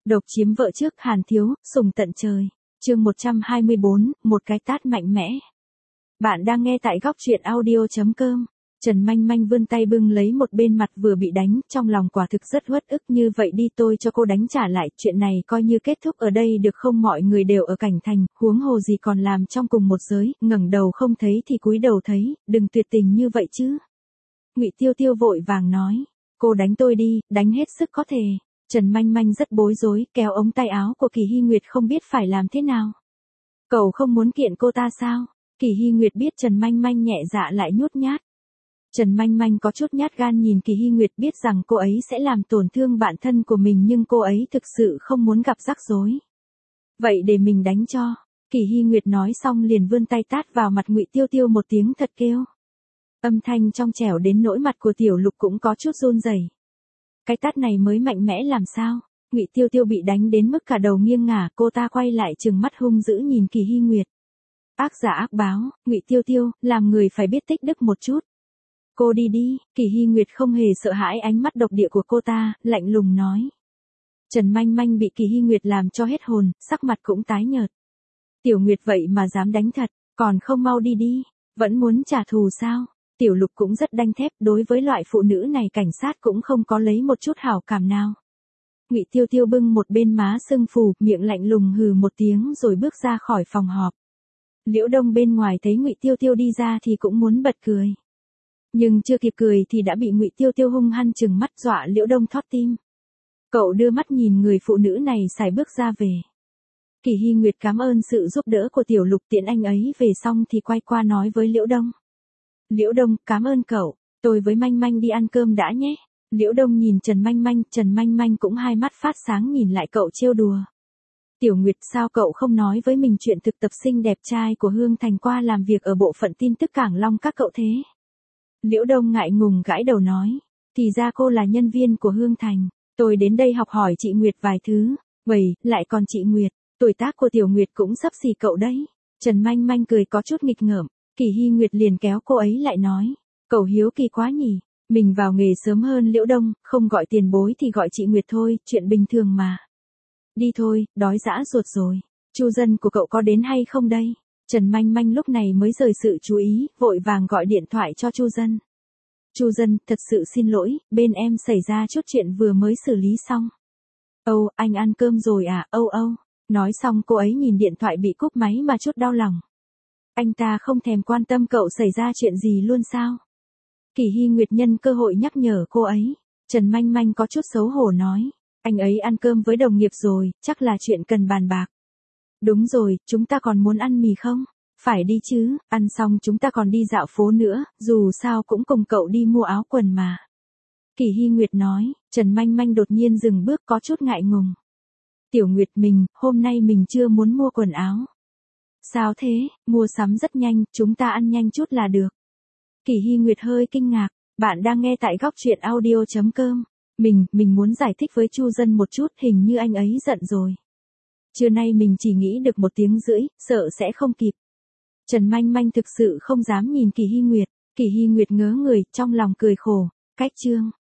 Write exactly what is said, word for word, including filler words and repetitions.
Độc chiếm vợ trước Hàn Thiếu, sùng tận trời. Chương một trăm hai mươi bốn, một cái tát mạnh mẽ. Bạn đang nghe tại góc truyện audio chấm com. Trần Manh Manh vươn tay bưng lấy một bên mặt vừa bị đánh, trong lòng quả thực rất uất ức. Như vậy đi, tôi cho cô đánh trả lại, chuyện này coi như kết thúc ở đây được không? Mọi người đều ở cảnh thành, huống hồ gì còn làm trong cùng một giới, ngẩng đầu không thấy thì cúi đầu thấy, đừng tuyệt tình như vậy chứ. Ngụy Tiêu Tiêu vội vàng nói, cô đánh tôi đi, đánh hết sức có thể. Trần Manh Manh rất bối rối, kéo ống tay áo của Kỳ Hy Nguyệt không biết phải làm thế nào. Cậu không muốn kiện cô ta sao? Kỳ Hy Nguyệt biết Trần Manh Manh nhẹ dạ lại nhút nhát. Trần Manh Manh có chút nhát gan nhìn Kỳ Hy Nguyệt, biết rằng cô ấy sẽ làm tổn thương bạn thân của mình nhưng cô ấy thực sự không muốn gặp rắc rối. Vậy để mình đánh cho. Kỳ Hy Nguyệt nói xong liền vươn tay tát vào mặt Ngụy Tiêu Tiêu một tiếng thật kêu. Âm thanh trong trẻo đến nỗi mặt của Tiểu Lục cũng có chút run rẩy. Cái tát này mới mạnh mẽ làm sao? Ngụy Tiêu Tiêu bị đánh đến mức cả đầu nghiêng ngả, cô ta quay lại trừng mắt hung dữ nhìn Kỳ Hy Nguyệt. Ác giả ác báo, Ngụy Tiêu Tiêu, làm người phải biết tích đức một chút. Cô đi đi. Kỳ Hy Nguyệt không hề sợ hãi ánh mắt độc địa của cô ta, lạnh lùng nói. Trần Manh Manh bị Kỳ Hy Nguyệt làm cho hết hồn, sắc mặt cũng tái nhợt. Tiểu Nguyệt vậy mà dám đánh thật, còn không mau đi đi, vẫn muốn trả thù sao? Tiểu Lục cũng rất đanh thép, đối với loại phụ nữ này cảnh sát cũng không có lấy một chút hảo cảm nào. Ngụy Tiêu Tiêu bưng một bên má sưng phù, miệng lạnh lùng hừ một tiếng rồi bước ra khỏi phòng họp. Liễu Đông bên ngoài thấy Ngụy Tiêu Tiêu đi ra thì cũng muốn bật cười. Nhưng chưa kịp cười thì đã bị Ngụy Tiêu Tiêu hung hăng trừng mắt dọa Liễu Đông thót tim. Cậu đưa mắt nhìn người phụ nữ này sải bước ra về. Kỳ Hy Nguyệt cảm ơn sự giúp đỡ của Tiểu Lục, tiễn anh ấy về xong thì quay qua nói với Liễu Đông. Liễu Đông, cảm ơn cậu, tôi với Manh Manh đi ăn cơm đã nhé. Liễu Đông nhìn Trần Manh Manh, Trần Manh Manh cũng hai mắt phát sáng nhìn lại cậu trêu đùa. Tiểu Nguyệt, sao cậu không nói với mình chuyện thực tập sinh đẹp trai của Hương Thành qua làm việc ở bộ phận tin tức Cảng Long các cậu thế? Liễu Đông ngại ngùng gãi đầu nói, thì ra cô là nhân viên của Hương Thành, tôi đến đây học hỏi chị Nguyệt vài thứ. Vậy, lại còn chị Nguyệt, tuổi tác của Tiểu Nguyệt cũng sắp xỉ cậu đấy. Trần Manh Manh cười có chút nghịch ngợm. Kỳ Hy Nguyệt liền kéo cô ấy lại nói, cậu hiếu kỳ quá nhỉ, mình vào nghề sớm hơn Liễu Đông, không gọi tiền bối thì gọi chị Nguyệt thôi, chuyện bình thường mà. Đi thôi, đói dã ruột rồi, Chu Dân của cậu có đến hay không đây? Trần Manh Manh lúc này mới rời sự chú ý, vội vàng gọi điện thoại cho Chu Dân. Chu Dân, thật sự xin lỗi, bên em xảy ra chút chuyện vừa mới xử lý xong. Âu, anh ăn cơm rồi à? Âu Âu. Nói xong cô ấy nhìn điện thoại bị cúp máy mà chút đau lòng. Anh ta không thèm quan tâm cậu xảy ra chuyện gì luôn sao? Kỳ Hy Nguyệt nhân cơ hội nhắc nhở cô ấy. Trần Manh Manh có chút xấu hổ nói. Anh ấy ăn cơm với đồng nghiệp rồi, chắc là chuyện cần bàn bạc. Đúng rồi, chúng ta còn muốn ăn mì không? Phải đi chứ, ăn xong chúng ta còn đi dạo phố nữa, dù sao cũng cùng cậu đi mua áo quần mà. Kỳ Hy Nguyệt nói. Trần Manh Manh đột nhiên dừng bước có chút ngại ngùng. Tiểu Nguyệt, mình, hôm nay mình chưa muốn mua quần áo. Sao thế, mua sắm rất nhanh, chúng ta ăn nhanh chút là được. Kỳ Hy Nguyệt hơi kinh ngạc, bạn đang nghe tại góc truyện audio chấm com. Mình, mình muốn giải thích với Chu Dân một chút, hình như anh ấy giận rồi. Trưa nay mình chỉ nghĩ được một tiếng rưỡi, sợ sẽ không kịp. Trần Manh Manh thực sự không dám nhìn Kỳ Hy Nguyệt, Kỳ Hy Nguyệt ngớ người, trong lòng cười khổ, cách chương.